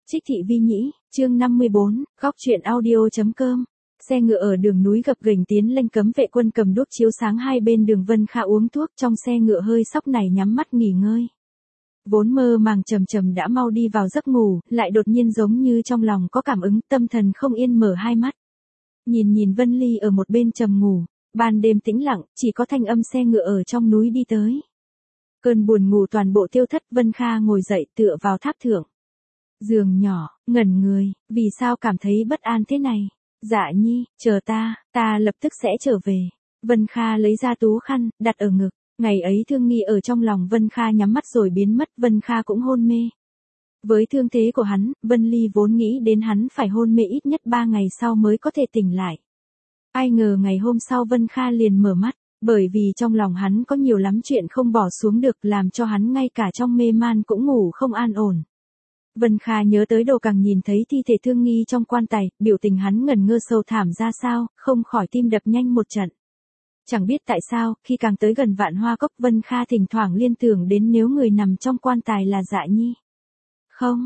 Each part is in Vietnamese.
Trích Thị Vi Nhĩ, chương 54, góc truyện audio.com. Xe ngựa ở đường núi gập ghềnh tiến lên, cấm vệ quân cầm đuốc chiếu sáng hai bên đường. Vân Kha uống thuốc trong xe ngựa hơi sóc này, nhắm mắt nghỉ ngơi. Vốn mơ màng trầm trầm đã mau đi vào giấc ngủ, lại đột nhiên giống như trong lòng có cảm ứng, tâm thần không yên mở hai mắt. Nhìn Vân Ly ở một bên trầm ngủ, ban đêm tĩnh lặng, chỉ có thanh âm xe ngựa ở trong núi đi tới. Cơn buồn ngủ toàn bộ tiêu thất, Vân Kha ngồi dậy tựa vào tháp thượng. Giường nhỏ, ngẩn người, vì sao cảm thấy bất an thế này? Dạ Nhi, chờ ta lập tức sẽ trở về. Vân Kha lấy ra tú khăn, đặt ở ngực. Ngày ấy thương nghi ở trong lòng Vân Kha nhắm mắt rồi biến mất, Vân Kha cũng hôn mê. Với thương thế của hắn, Vân Ly vốn nghĩ đến hắn phải hôn mê ít nhất 3 ngày sau mới có thể tỉnh lại. Ai ngờ ngày hôm sau Vân Kha liền mở mắt, bởi vì trong lòng hắn có nhiều lắm chuyện không bỏ xuống được, làm cho hắn ngay cả trong mê man cũng ngủ không an ổn. Vân Kha nhớ tới đồ, càng nhìn thấy thi thể thương nghi trong quan tài, biểu tình hắn ngẩn ngơ sâu thẳm ra sao, không khỏi tim đập nhanh một trận. Chẳng biết tại sao, khi càng tới gần Vạn Hoa Cốc, Vân Kha thỉnh thoảng liên tưởng đến nếu người nằm trong quan tài là Dạ Nhi. Không,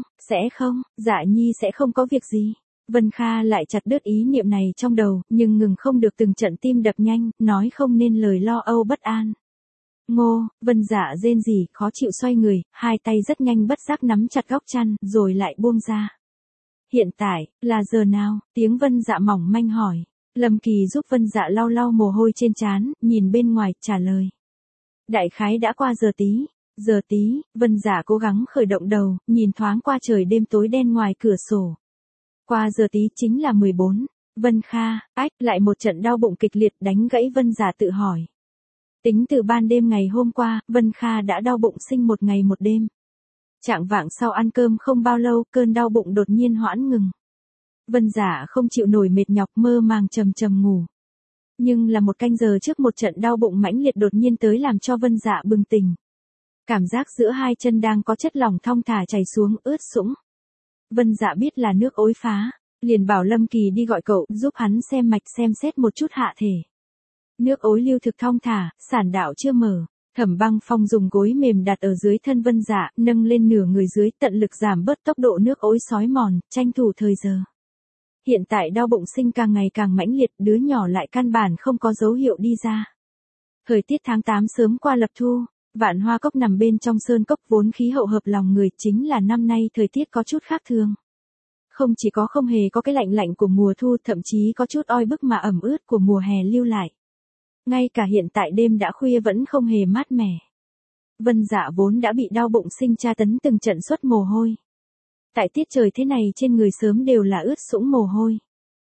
Dạ Nhi sẽ không có việc gì. Vân Kha lại chặt đứt ý niệm này trong đầu, nhưng ngừng không được, từng trận tim đập nhanh, nói không nên lời lo âu bất an. Ngô, Vân Dạ rên rỉ, khó chịu xoay người, hai tay rất nhanh bất giác nắm chặt góc chăn, rồi lại buông ra. Hiện tại, là giờ nào? Tiếng Vân Dạ mỏng manh hỏi. Lâm Kỳ giúp Vân Dạ lau lau mồ hôi trên trán, nhìn bên ngoài, trả lời. Đại khái đã qua giờ tí. Giờ tí, Vân Dạ cố gắng khởi động đầu, nhìn thoáng qua trời đêm tối đen ngoài cửa sổ. Qua giờ tí chính là 14. Vân Kha, lại một trận đau bụng kịch liệt đánh gãy Vân Dạ tự hỏi. Tính từ ban đêm ngày hôm qua, Vân Kha đã đau bụng sinh một ngày một đêm. Chạng vạng sau ăn cơm không bao lâu, cơn đau bụng đột nhiên hoãn ngừng. Vân Dạ không chịu nổi mệt nhọc, mơ màng trầm trầm ngủ. Nhưng là một canh giờ trước, một trận đau bụng mãnh liệt đột nhiên tới, làm cho Vân Dạ bừng tỉnh. Cảm giác giữa hai chân đang có chất lỏng thong thả chảy xuống, ướt sũng. Vân Dạ biết là nước ối phá, liền bảo Lâm Kỳ đi gọi cậu, giúp hắn xem mạch xem xét một chút hạ thể. Nước ối lưu thực thong thả, sản đạo chưa mở. Thẩm Băng Phong dùng gối mềm đặt ở dưới thân Vân Dạ, nâng lên nửa người dưới, tận lực giảm bớt tốc độ nước ối xói mòn, tranh thủ thời giờ. Hiện tại đau bụng sinh càng ngày càng mãnh liệt, đứa nhỏ lại căn bản không có dấu hiệu đi ra. Thời tiết tháng 8 sớm qua lập thu, Vạn Hoa Cốc nằm bên trong sơn cốc vốn khí hậu hợp lòng người, chính là năm nay thời tiết có chút khác thường. Không chỉ có không hề có cái lạnh lạnh của mùa thu, thậm chí có chút oi bức mà ẩm ướt của mùa hè lưu lại. Ngay cả hiện tại đêm đã khuya vẫn không hề mát mẻ. Vân Dạ vốn đã bị đau bụng sinh tra tấn từng trận xuất mồ hôi. Tại tiết trời thế này trên người sớm đều là ướt sũng mồ hôi.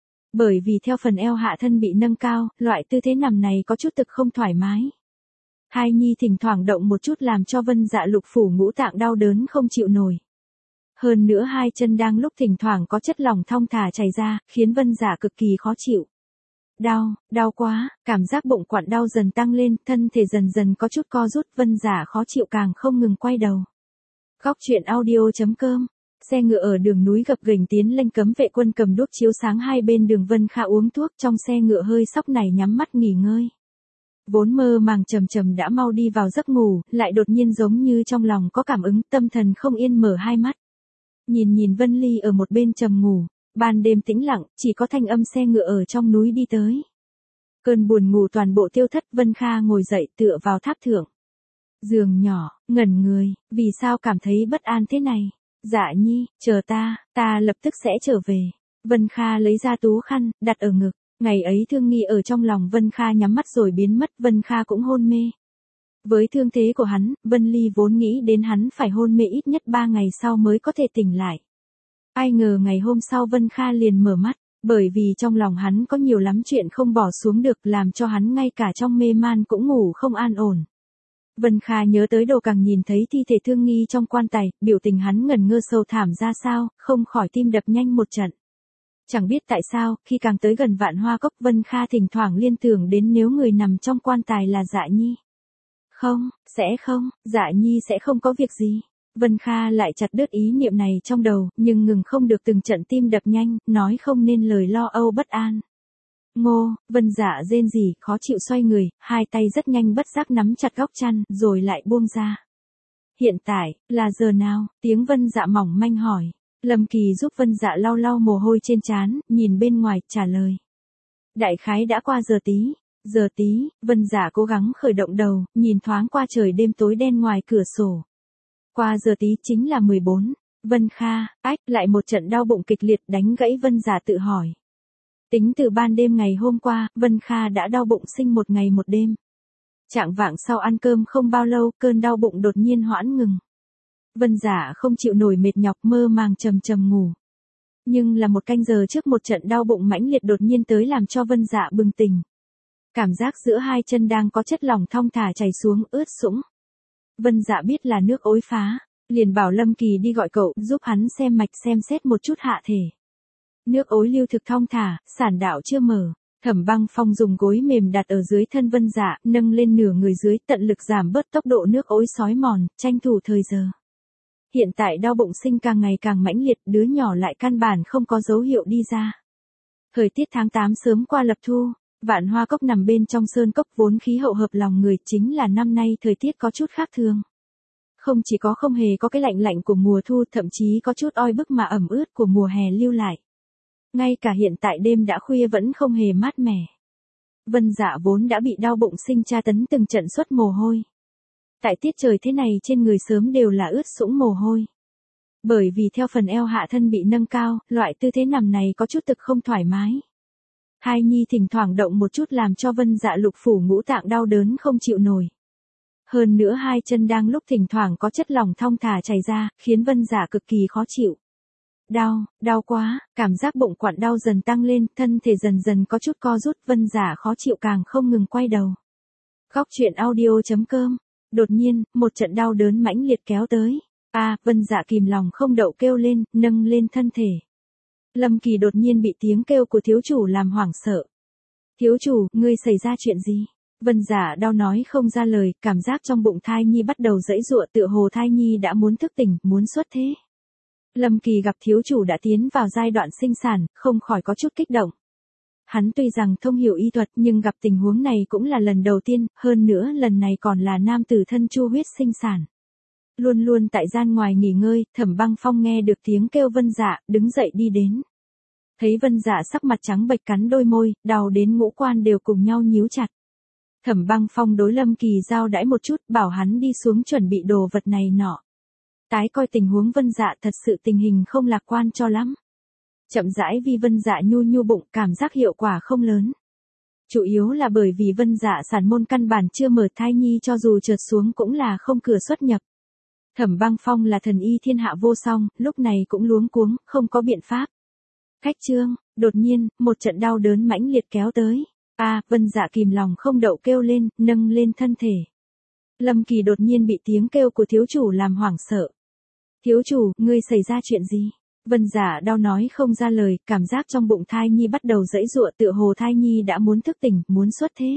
Bởi vì theo phần eo hạ thân bị nâng cao, loại tư thế nằm này có chút thực không thoải mái. Thai nhi thỉnh thoảng động một chút làm cho Vân Dạ lục phủ ngũ tạng đau đớn không chịu nổi. Hơn nữa hai chân đang lúc thỉnh thoảng có chất lỏng thong thả chảy ra, khiến Vân Dạ cực kỳ khó chịu. Đau quá, cảm giác bụng quặn đau dần tăng lên, thân thể dần dần có chút co rút, Vân Dạ khó chịu càng không ngừng quay đầu. Góc truyện audio.com. Xe ngựa ở đường núi gập ghềnh tiến lên, cấm vệ quân cầm đuốc chiếu sáng hai bên đường. Vân Kha uống thuốc trong xe ngựa hơi sóc này, nhắm mắt nghỉ ngơi. Vốn mơ màng trầm trầm đã mau đi vào giấc ngủ, lại đột nhiên giống như trong lòng có cảm ứng, tâm thần không yên mở hai mắt. Nhìn Vân Ly ở một bên trầm ngủ, ban đêm tĩnh lặng, chỉ có thanh âm xe ngựa ở trong núi đi tới. Cơn buồn ngủ toàn bộ tiêu thất, Vân Kha ngồi dậy tựa vào tháp thượng. Giường nhỏ, ngẩn người, vì sao cảm thấy bất an thế này? Dạ Nhi, chờ ta lập tức sẽ trở về. Vân Kha lấy ra tú khăn, đặt ở ngực. Ngày ấy thương nghi ở trong lòng Vân Kha nhắm mắt rồi biến mất, Vân Kha cũng hôn mê. Với thương thế của hắn, Vân Ly vốn nghĩ đến hắn phải hôn mê ít nhất 3 ngày sau mới có thể tỉnh lại. Ai ngờ ngày hôm sau Vân Kha liền mở mắt, bởi vì trong lòng hắn có nhiều lắm chuyện không bỏ xuống được, làm cho hắn ngay cả trong mê man cũng ngủ không an ổn. Vân Kha nhớ tới đồ, càng nhìn thấy thi thể thương nghi trong quan tài, biểu tình hắn ngẩn ngơ sâu thẳm ra sao, không khỏi tim đập nhanh một trận. Chẳng biết tại sao, khi càng tới gần Vạn Hoa Cốc, Vân Kha thỉnh thoảng liên tưởng đến nếu người nằm trong quan tài là Dạ Nhi. Không, Dạ Nhi sẽ không có việc gì. Vân Kha lại chặt đứt ý niệm này trong đầu, nhưng ngừng không được, từng trận tim đập nhanh, nói không nên lời lo âu bất an. Ngô, Vân Dạ rên rỉ, khó chịu xoay người, hai tay rất nhanh bất giác nắm chặt góc chăn, rồi lại buông ra. Hiện tại, là giờ nào? Tiếng Vân Dạ mỏng manh hỏi. Lâm Kỳ giúp Vân Dạ lau lau mồ hôi trên trán, nhìn bên ngoài, trả lời. Đại khái đã qua giờ tí. Giờ tí, Vân Dạ cố gắng khởi động đầu, nhìn thoáng qua trời đêm tối đen ngoài cửa sổ. Qua giờ tí chính là 14. Vân Kha, lại một trận đau bụng kịch liệt đánh gãy Vân Dạ tự hỏi. Tính từ ban đêm ngày hôm qua, Vân Kha đã đau bụng sinh một ngày một đêm. Chạng vạng sau ăn cơm không bao lâu, cơn đau bụng đột nhiên hoãn ngừng. Vân Dạ không chịu nổi mệt nhọc, mơ màng trầm trầm ngủ. Nhưng là một canh giờ trước, một trận đau bụng mãnh liệt đột nhiên tới làm cho Vân Dạ bừng tỉnh. Cảm giác giữa hai chân đang có chất lỏng thong thả chảy xuống, ướt sũng. Vân Dạ biết là nước ối phá, liền bảo Lâm Kỳ đi gọi cậu, giúp hắn xem mạch xem xét một chút hạ thể. Nước ối lưu thực thong thả, sản đạo chưa mở. Thẩm Băng Phong dùng gối mềm đặt ở dưới thân Vân Dạ, nâng lên nửa người dưới, tận lực giảm bớt tốc độ nước ối xói mòn, tranh thủ thời giờ. Hiện tại đau bụng sinh càng ngày càng mãnh liệt, đứa nhỏ lại căn bản không có dấu hiệu đi ra. Thời tiết tháng 8 sớm qua lập thu, Vạn Hoa Cốc nằm bên trong sơn cốc vốn khí hậu hợp lòng người, chính là năm nay thời tiết có chút khác thường. Không chỉ có không hề có cái lạnh lạnh của mùa thu, thậm chí có chút oi bức mà ẩm ướt của mùa hè lưu lại. Ngay cả hiện tại đêm đã khuya vẫn không hề mát mẻ. Vân Dạ vốn đã bị đau bụng sinh tra tấn từng trận xuất mồ hôi. Tại tiết trời thế này trên người sớm đều là ướt sũng mồ hôi. Bởi vì theo phần eo hạ thân bị nâng cao, loại tư thế nằm này có chút thực không thoải mái. Thai nhi thỉnh thoảng động một chút làm cho Vân Dạ lục phủ ngũ tạng đau đớn không chịu nổi. Hơn nữa hai chân đang lúc thỉnh thoảng có chất lỏng thong thả chảy ra, khiến Vân Dạ cực kỳ khó chịu. Đau quá, cảm giác bụng quặn đau dần tăng lên, thân thể dần dần có chút co rút, Vân Dạ khó chịu càng không ngừng quay đầu. Góc truyện audio.com. Đột nhiên, một trận đau đớn mãnh liệt kéo tới. Vân Dạ kìm lòng không đậu kêu lên, nâng lên thân thể. Lâm Kỳ đột nhiên bị tiếng kêu của thiếu chủ làm hoảng sợ. Thiếu chủ, ngươi xảy ra chuyện gì? Vân Dạ đau nói không ra lời, cảm giác trong bụng thai nhi bắt đầu giãy giụa, tựa hồ thai nhi đã muốn thức tỉnh, muốn xuất thế. Lâm Kỳ gặp thiếu chủ đã tiến vào giai đoạn sinh sản, không khỏi có chút kích động. Hắn tuy rằng thông hiểu y thuật nhưng gặp tình huống này cũng là lần đầu tiên, hơn nữa lần này còn là nam tử thân chu huyết sinh sản. Luôn luôn tại gian ngoài nghỉ ngơi, Thẩm Băng Phong nghe được tiếng kêu Vân Dạ, đứng dậy đi đến. Thấy Vân Dạ sắc mặt trắng bệch cắn đôi môi, đau đến ngũ quan đều cùng nhau nhíu chặt. Thẩm Băng Phong đối Lâm Kỳ giao đãi một chút, bảo hắn đi xuống chuẩn bị đồ vật này nọ. Tái coi tình huống Vân Dạ, thật sự tình hình không lạc quan cho lắm. Chậm rãi vì Vân Dạ nhu bụng, cảm giác hiệu quả không lớn. Chủ yếu là bởi vì Vân Dạ sản môn căn bản chưa mở, thai nhi cho dù trượt xuống cũng là không cửa xuất nhập. Thẩm Băng Phong là thần y thiên hạ vô song, lúc này cũng luống cuống, không có biện pháp. Khách trương, đột nhiên, một trận đau đớn mãnh liệt kéo tới. Vân Dạ kìm lòng không đậu kêu lên, nâng lên thân thể. Lâm Kỳ đột nhiên bị tiếng kêu của thiếu chủ làm hoảng sợ. Thiếu chủ, ngươi xảy ra chuyện gì? Vân Dạ đau nói không ra lời, cảm giác trong bụng thai nhi bắt đầu giãy giụa, tựa hồ thai nhi đã muốn thức tỉnh, muốn xuất thế.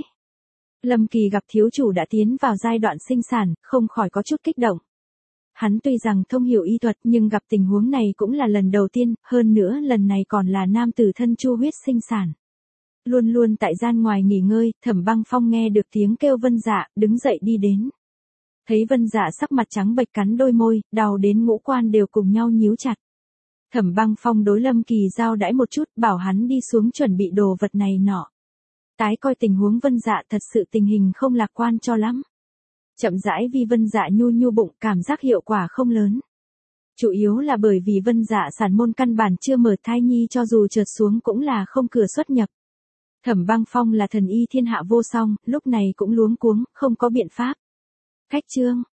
Lâm Kỳ gặp thiếu chủ đã tiến vào giai đoạn sinh sản, không khỏi có chút kích động. Hắn tuy rằng thông hiểu y thuật nhưng gặp tình huống này cũng là lần đầu tiên, hơn nữa lần này còn là nam tử thân chu huyết sinh sản. Luôn luôn tại gian ngoài nghỉ ngơi, Thẩm Băng Phong nghe được tiếng kêu Vân Dạ, đứng dậy đi đến. Thấy Vân Dạ sắc mặt trắng bệch cắn đôi môi, đau đến ngũ quan đều cùng nhau nhíu chặt. Thẩm Băng Phong đối Lâm Kỳ giao đãi một chút, bảo hắn đi xuống chuẩn bị đồ vật này nọ. Tái coi tình huống Vân Dạ, thật sự tình hình không lạc quan cho lắm. Chậm rãi vì Vân Dạ nhu bụng, cảm giác hiệu quả không lớn. Chủ yếu là bởi vì Vân Dạ sản môn căn bản chưa mở, thai nhi cho dù trượt xuống cũng là không cửa xuất nhập. Thẩm Băng Phong là thần y thiên hạ vô song, lúc này cũng luống cuống, không có biện pháp. Khách trương,